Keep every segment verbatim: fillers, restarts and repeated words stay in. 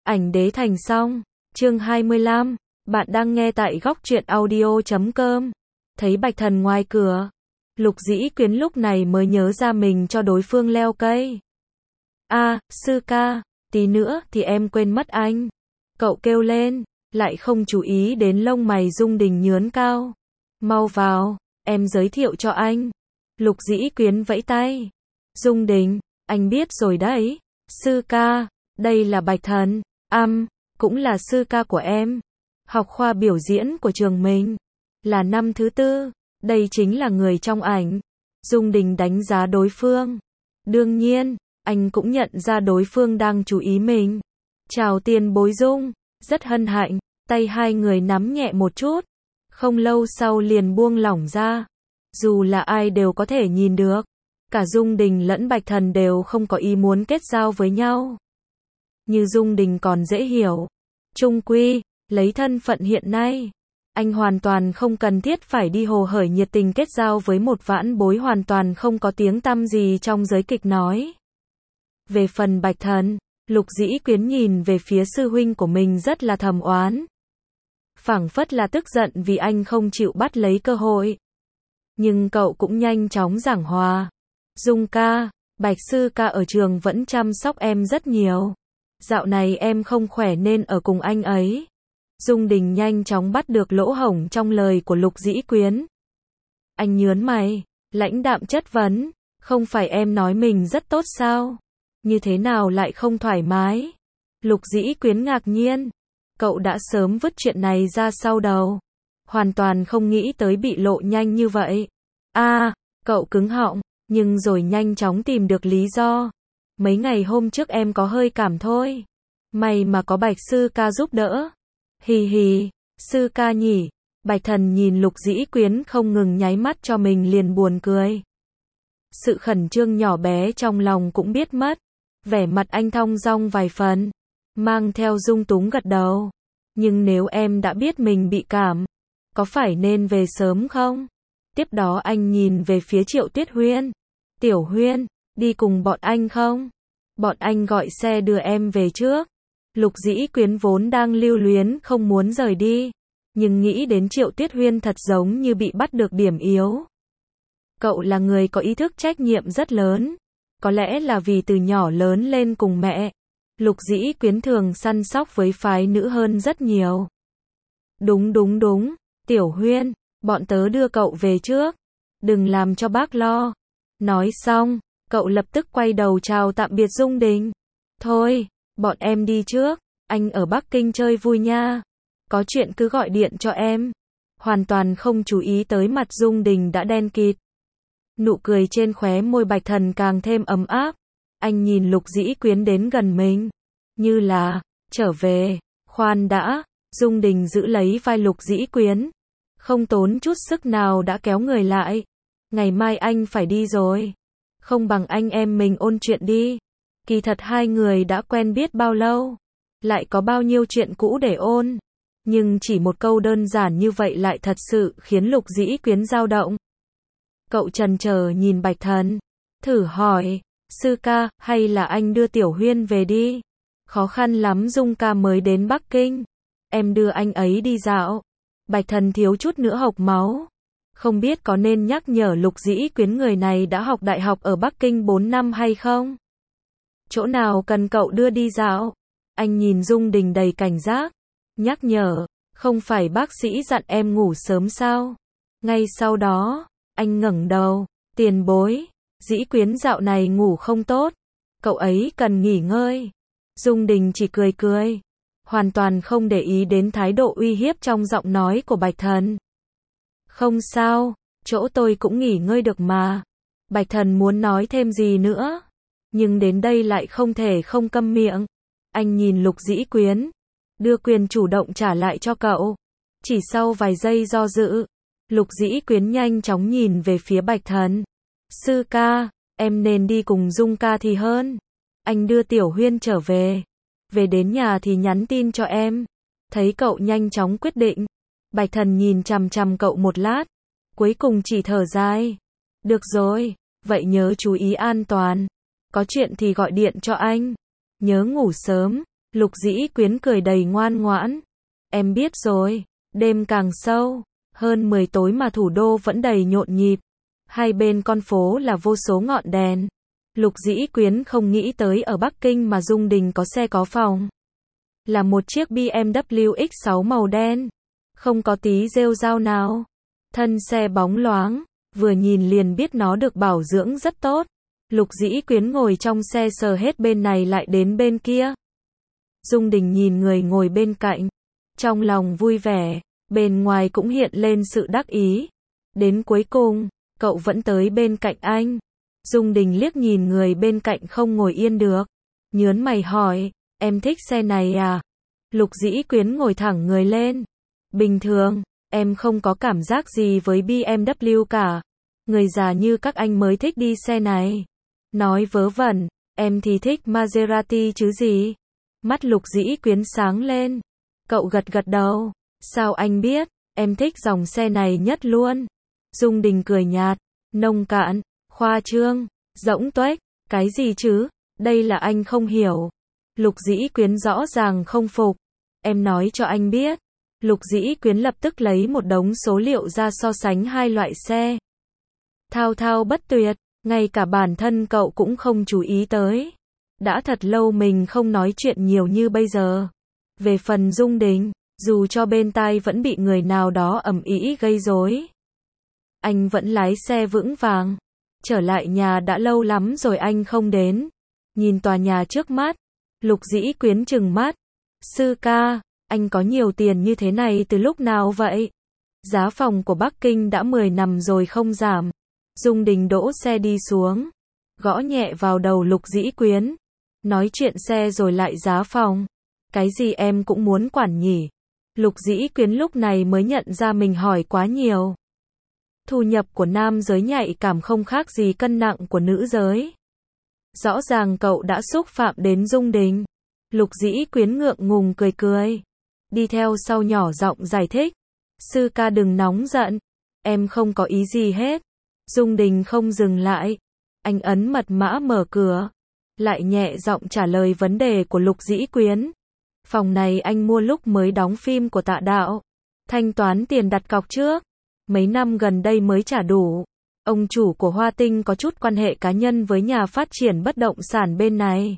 Ảnh đế thành xong. Chương hai mươi lăm. Bạn đang nghe tại góc truyện audio chấm com. Thấy Bạch Thần ngoài cửa, Lục Dĩ Quyến lúc này mới nhớ ra mình cho đối phương leo cây. A, sư ca, tí nữa thì em quên mất anh. Cậu kêu lên, lại không chú ý đến lông mày Dung Đình nhướn cao. Mau vào, em giới thiệu cho anh. Lục Dĩ Quyến vẫy tay. Dung Đình, anh biết rồi đấy. Sư ca, đây là Bạch Thần, âm, cũng là sư ca của em. Học khoa biểu diễn của trường mình. Là năm thứ tư, đây chính là người trong ảnh. Dung Đình đánh giá đối phương. Đương nhiên, anh cũng nhận ra đối phương đang chú ý mình. Chào tiền bối Dung, rất hân hạnh, tay hai người nắm nhẹ một chút. Không lâu sau liền buông lỏng ra. Dù là ai đều có thể nhìn được. Cả Dung Đình lẫn Bạch Thần đều không có ý muốn kết giao với nhau. Như Dung Đình còn dễ hiểu. Chung quy, lấy thân phận hiện nay, anh hoàn toàn không cần thiết phải đi hồ hởi nhiệt tình kết giao với một vãn bối hoàn toàn không có tiếng tăm gì trong giới kịch nói. Về phần Bạch Thần, Lục Dĩ Quyến nhìn về phía sư huynh của mình rất là thầm oán. Phảng phất là tức giận vì anh không chịu bắt lấy cơ hội. Nhưng cậu cũng nhanh chóng giảng hòa. Dung ca, Bạch sư ca ở trường vẫn chăm sóc em rất nhiều. Dạo này em không khỏe nên ở cùng anh ấy. Dung Đình nhanh chóng bắt được lỗ hổng trong lời của Lục Dĩ Quyến. Anh nhớn mày, lãnh đạm chất vấn, không phải em nói mình rất tốt sao? Như thế nào lại không thoải mái? Lục Dĩ Quyến ngạc nhiên, cậu đã sớm vứt chuyện này ra sau đầu. Hoàn toàn không nghĩ tới bị lộ nhanh như vậy. A, à, cậu cứng họng, nhưng rồi nhanh chóng tìm được lý do. Mấy ngày hôm trước em có hơi cảm thôi. May mà có Bạch sư ca giúp đỡ. Hì hì, sư ca nhỉ. Bạch Thần nhìn Lục Dĩ Quyến không ngừng nháy mắt cho mình liền buồn cười. Sự khẩn trương nhỏ bé trong lòng cũng biết mất. Vẻ mặt anh thong dong vài phần, mang theo dung túng gật đầu. Nhưng nếu em đã biết mình bị cảm, có phải nên về sớm không? Tiếp đó anh nhìn về phía Triệu Tuyết Huyên. Tiểu Huyên, đi cùng bọn anh không? Bọn anh gọi xe đưa em về trước. Lục Dĩ Quyến vốn đang lưu luyến không muốn rời đi. Nhưng nghĩ đến Triệu Tuyết Huyên thật giống như bị bắt được điểm yếu. Cậu là người có ý thức trách nhiệm rất lớn. Có lẽ là vì từ nhỏ lớn lên cùng mẹ. Lục Dĩ Quyến thường săn sóc với phái nữ hơn rất nhiều. Đúng đúng đúng, Tiểu Huyên, bọn tớ đưa cậu về trước. Đừng làm cho bác lo. Nói xong, cậu lập tức quay đầu chào tạm biệt Dung Đình. Thôi, bọn em đi trước, anh ở Bắc Kinh chơi vui nha. Có chuyện cứ gọi điện cho em. Hoàn toàn không chú ý tới mặt Dung Đình đã đen kịt. Nụ cười trên khóe môi Bạch Thần càng thêm ấm áp. Anh nhìn Lục Dĩ Quyến đến gần mình. Như là, trở về, khoan đã. Dung Đình giữ lấy vai Lục Dĩ Quyến. Không tốn chút sức nào đã kéo người lại. Ngày mai anh phải đi rồi. Không bằng anh em mình ôn chuyện đi. Kỳ thật hai người đã quen biết bao lâu. Lại có bao nhiêu chuyện cũ để ôn. Nhưng chỉ một câu đơn giản như vậy lại thật sự khiến Lục Dĩ Quyến dao động. Cậu chần chờ nhìn Bạch Thần. Thử hỏi, sư ca, hay là anh đưa Tiểu Huyên về đi? Khó khăn lắm Dung ca mới đến Bắc Kinh. Em đưa anh ấy đi dạo. Bạch Thần thiếu chút nữa hộc máu. Không biết có nên nhắc nhở Lục Dĩ Quyến người này đã học đại học ở Bắc Kinh bốn năm hay không? Chỗ nào cần cậu đưa đi dạo? Anh nhìn Dung Đình đầy cảnh giác. Nhắc nhở, không phải bác sĩ dặn em ngủ sớm sao? Ngay sau đó, anh ngẩng đầu. Tiền bối, Dĩ Quyến dạo này ngủ không tốt. Cậu ấy cần nghỉ ngơi. Dung Đình chỉ cười cười. Hoàn toàn không để ý đến thái độ uy hiếp trong giọng nói của Bạch Thần. Không sao, chỗ tôi cũng nghỉ ngơi được mà. Bạch Thần muốn nói thêm gì nữa. Nhưng đến đây lại không thể không câm miệng. Anh nhìn Lục Dĩ Quyến. Đưa quyền chủ động trả lại cho cậu. Chỉ sau vài giây do dự. Lục Dĩ Quyến nhanh chóng nhìn về phía Bạch Thần. Sư ca, em nên đi cùng Dung ca thì hơn. Anh đưa Tiểu Huyên trở về. Về đến nhà thì nhắn tin cho em. Thấy cậu nhanh chóng quyết định. Bạch Thần nhìn chằm chằm cậu một lát. Cuối cùng chỉ thở dài. Được rồi, vậy nhớ chú ý an toàn. Có chuyện thì gọi điện cho anh. Nhớ ngủ sớm. Lục Dĩ Quyến cười đầy ngoan ngoãn. Em biết rồi, đêm càng sâu, hơn mười tối mà thủ đô vẫn đầy nhộn nhịp. Hai bên con phố là vô số ngọn đèn. Lục Dĩ Quyến không nghĩ tới ở Bắc Kinh mà Dung Đình có xe có phòng. Là một chiếc bê em vê ích sáu màu đen. Không có tí rêu rao nào. Thân xe bóng loáng, vừa nhìn liền biết nó được bảo dưỡng rất tốt. Lục Dĩ Quyến ngồi trong xe sờ hết bên này lại đến bên kia. Dung Đình nhìn người ngồi bên cạnh. Trong lòng vui vẻ, bên ngoài cũng hiện lên sự đắc ý. Đến cuối cùng, cậu vẫn tới bên cạnh anh. Dung Đình liếc nhìn người bên cạnh không ngồi yên được. Nhớn mày hỏi, em thích xe này à? Lục Dĩ Quyến ngồi thẳng người lên. Bình thường, em không có cảm giác gì với bê em vê cả. Người già như các anh mới thích đi xe này. Nói vớ vẩn, em thì thích Maserati chứ gì. Mắt Lục Dĩ Quyến sáng lên. Cậu gật gật đầu. Sao anh biết, em thích dòng xe này nhất luôn. Dung Đình cười nhạt, nông cạn, khoa trương, rỗng tuếch, cái gì chứ, đây là anh không hiểu. Lục Dĩ Quyến rõ ràng không phục. Em nói cho anh biết. Lục Dĩ Quyến lập tức lấy một đống số liệu ra so sánh hai loại xe. Thao thao bất tuyệt, ngay cả bản thân cậu cũng không chú ý tới. Đã thật lâu mình không nói chuyện nhiều như bây giờ. Về phần Dung Đình, dù cho bên tai vẫn bị người nào đó ầm ĩ gây rối. Anh vẫn lái xe vững vàng. Trở lại nhà đã lâu lắm rồi anh không đến. Nhìn tòa nhà trước mắt, Lục Dĩ Quyến trừng mắt. Sư ca, anh có nhiều tiền như thế này từ lúc nào vậy? Giá phòng của Bắc Kinh đã mười năm rồi không giảm. Dung Đình đỗ xe đi xuống, gõ nhẹ vào đầu Lục Dĩ Quyến. Nói chuyện xe rồi lại giá phòng. Cái gì em cũng muốn quản nhỉ? Lục Dĩ Quyến lúc này mới nhận ra mình hỏi quá nhiều. Thu nhập của nam giới nhạy cảm không khác gì cân nặng của nữ giới. Rõ ràng cậu đã xúc phạm đến Dung Đình. Lục Dĩ Quyến ngượng ngùng cười cười. Đi theo sau nhỏ giọng giải thích. Sư ca đừng nóng giận. Em không có ý gì hết. Dung Đình không dừng lại. Anh ấn mật mã mở cửa. Lại nhẹ giọng trả lời vấn đề của Lục Dĩ Quyến. Phòng này anh mua lúc mới đóng phim của Tạ Đạo. Thanh toán tiền đặt cọc trước. Mấy năm gần đây mới trả đủ. Ông chủ của Hoa Tinh có chút quan hệ cá nhân với nhà phát triển bất động sản bên này.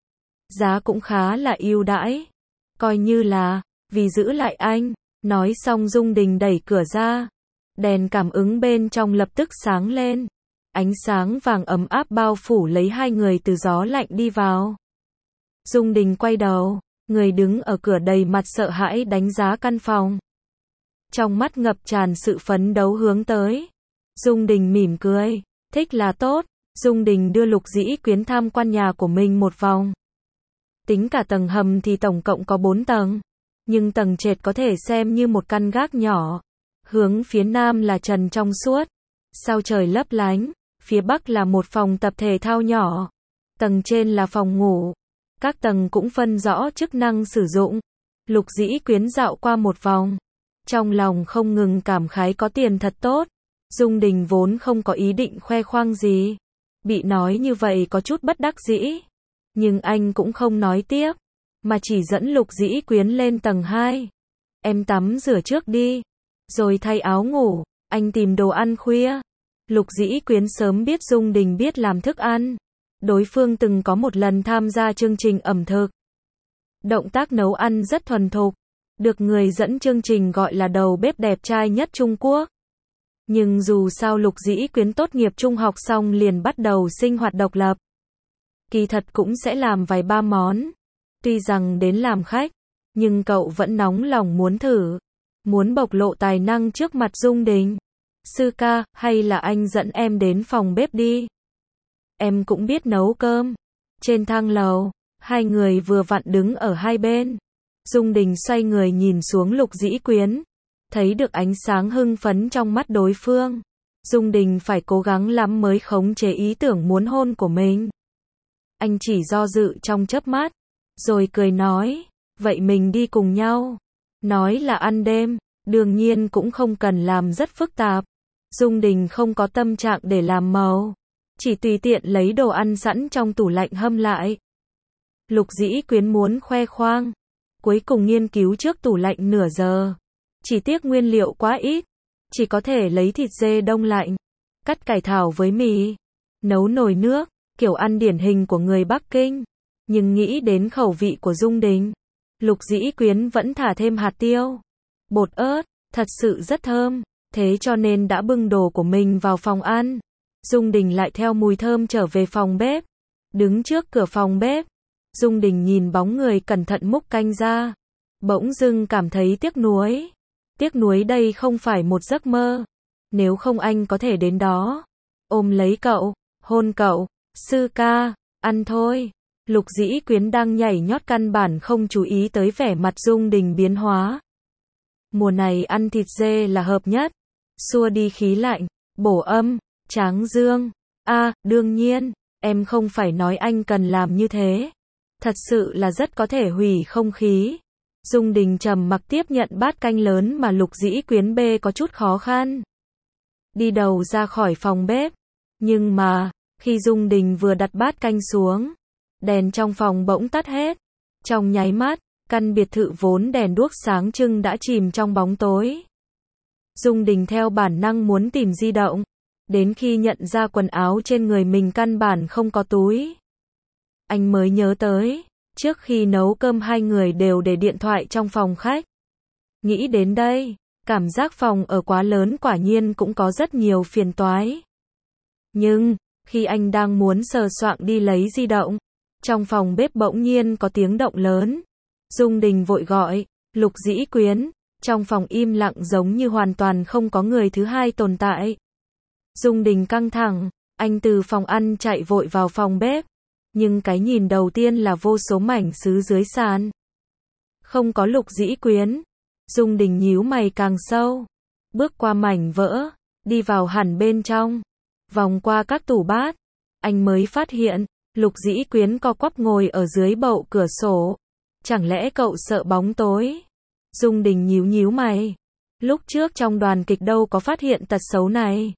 Giá cũng khá là ưu đãi. Coi như là, vì giữ lại anh. Nói xong Dung Đình đẩy cửa ra. Đèn cảm ứng bên trong lập tức sáng lên. Ánh sáng vàng ấm áp bao phủ lấy hai người từ gió lạnh đi vào. Dung Đình quay đầu. Người đứng ở cửa đầy mặt sợ hãi đánh giá căn phòng. Trong mắt ngập tràn sự phấn đấu hướng tới. Dung Đình mỉm cười. Thích là tốt. Dung Đình đưa Lục Dĩ Quyến tham quan nhà của mình một vòng. Tính cả tầng hầm thì tổng cộng có bốn tầng. Nhưng tầng trệt có thể xem như một căn gác nhỏ. Hướng phía nam là trần trong suốt. Sao trời lấp lánh. Phía bắc là một phòng tập thể thao nhỏ. Tầng trên là phòng ngủ. Các tầng cũng phân rõ chức năng sử dụng. Lục Dĩ Quyến dạo qua một vòng. Trong lòng không ngừng cảm khái có tiền thật tốt. Dung Đình vốn không có ý định khoe khoang gì. Bị nói như vậy có chút bất đắc dĩ. Nhưng anh cũng không nói tiếp. Mà chỉ dẫn Lục Dĩ Quyến lên tầng hai. Em tắm rửa trước đi. Rồi thay áo ngủ. Anh tìm đồ ăn khuya. Lục Dĩ Quyến sớm biết Dung Đình biết làm thức ăn. Đối phương từng có một lần tham gia chương trình ẩm thực. Động tác nấu ăn rất thuần thục. Được người dẫn chương trình gọi là đầu bếp đẹp trai nhất Trung Quốc. Nhưng dù sao Lục Dĩ Quyến tốt nghiệp trung học xong liền bắt đầu sinh hoạt độc lập. Kỳ thật cũng sẽ làm vài ba món. Tuy rằng đến làm khách, nhưng cậu vẫn nóng lòng muốn thử. Muốn bộc lộ tài năng trước mặt Dung Đình. Sư ca, hay là anh dẫn em đến phòng bếp đi. Em cũng biết nấu cơm. Trên thang lầu, hai người vừa vặn đứng ở hai bên. Dung Đình xoay người nhìn xuống Lục Dĩ Quyến. Thấy được ánh sáng hưng phấn trong mắt đối phương. Dung Đình phải cố gắng lắm mới khống chế ý tưởng muốn hôn của mình. Anh chỉ do dự trong chớp mắt. Rồi cười nói. Vậy mình đi cùng nhau. Nói là ăn đêm. Đương nhiên cũng không cần làm rất phức tạp. Dung Đình không có tâm trạng để làm màu. Chỉ tùy tiện lấy đồ ăn sẵn trong tủ lạnh hâm lại. Lục Dĩ Quyến muốn khoe khoang. Cuối cùng nghiên cứu trước tủ lạnh nửa giờ. Chỉ tiếc nguyên liệu quá ít. Chỉ có thể lấy thịt dê đông lạnh. Cắt cải thảo với mì. Nấu nồi nước. Kiểu ăn điển hình của người Bắc Kinh. Nhưng nghĩ đến khẩu vị của Dung Đình. Lục Dĩ Quyến vẫn thả thêm hạt tiêu. Bột ớt. Thật sự rất thơm. Thế cho nên đã bưng đồ của mình vào phòng ăn. Dung Đình lại theo mùi thơm trở về phòng bếp. Đứng trước cửa phòng bếp. Dung Đình nhìn bóng người cẩn thận múc canh ra. Bỗng dưng cảm thấy tiếc nuối. Tiếc nuối đây không phải một giấc mơ. Nếu không anh có thể đến đó. Ôm lấy cậu. Hôn cậu. Sư ca. Ăn thôi. Lục Dĩ Quyến đang nhảy nhót căn bản không chú ý tới vẻ mặt Dung Đình biến hóa. Mùa này ăn thịt dê là hợp nhất. Xua đi khí lạnh. Bổ âm. Tráng dương. A, à, đương nhiên. Em không phải nói anh cần làm như thế. Thật sự là rất có thể hủy không khí. Dung Đình trầm mặc tiếp nhận bát canh lớn mà Lục Dĩ Quyến bê có chút khó khăn. Đi đầu ra khỏi phòng bếp. Nhưng mà, khi Dung Đình vừa đặt bát canh xuống, đèn trong phòng bỗng tắt hết. Trong nháy mắt, căn biệt thự vốn đèn đuốc sáng trưng đã chìm trong bóng tối. Dung Đình theo bản năng muốn tìm di động. Đến khi nhận ra quần áo trên người mình căn bản không có túi. Anh mới nhớ tới, trước khi nấu cơm hai người đều để điện thoại trong phòng khách. Nghĩ đến đây, cảm giác phòng ở quá lớn quả nhiên cũng có rất nhiều phiền toái. Nhưng, khi anh đang muốn sờ soạng đi lấy di động, trong phòng bếp bỗng nhiên có tiếng động lớn. Dung Đình vội gọi, Lục Dĩ Quyến, trong phòng im lặng giống như hoàn toàn không có người thứ hai tồn tại. Dung Đình căng thẳng, anh từ phòng ăn chạy vội vào phòng bếp. Nhưng cái nhìn đầu tiên là vô số mảnh sứ dưới sàn. Không có Lục Dĩ Quyến. Dung Đình nhíu mày càng sâu. Bước qua mảnh vỡ, đi vào hẳn bên trong. Vòng qua các tủ bát. Anh mới phát hiện, Lục Dĩ Quyến co quắp ngồi ở dưới bậu cửa sổ. Chẳng lẽ cậu sợ bóng tối? Dung Đình nhíu nhíu mày. Lúc trước trong đoàn kịch đâu có phát hiện tật xấu này.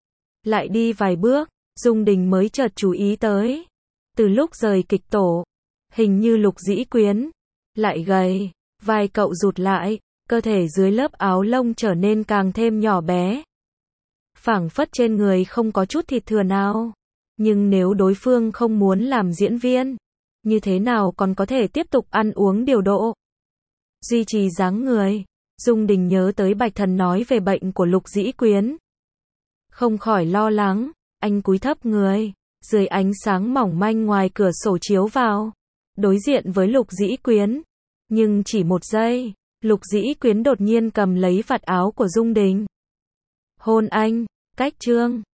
Lại đi vài bước, Dung Đình mới chợt chú ý tới. Từ lúc rời kịch tổ, hình như Lục Dĩ Quyến lại gầy, vai cậu rụt lại, cơ thể dưới lớp áo lông trở nên càng thêm nhỏ bé. Phảng phất trên người không có chút thịt thừa nào. Nhưng nếu đối phương không muốn làm diễn viên, như thế nào còn có thể tiếp tục ăn uống điều độ? Duy trì dáng người. Dung Đình nhớ tới Bạch Thần nói về bệnh của Lục Dĩ Quyến. Không khỏi lo lắng, anh cúi thấp người, dưới ánh sáng mỏng manh ngoài cửa sổ chiếu vào, đối diện với Lục Dĩ Quyến. Nhưng chỉ một giây, Lục Dĩ Quyến đột nhiên cầm lấy vạt áo của Dung Đình. Hôn anh, cách chương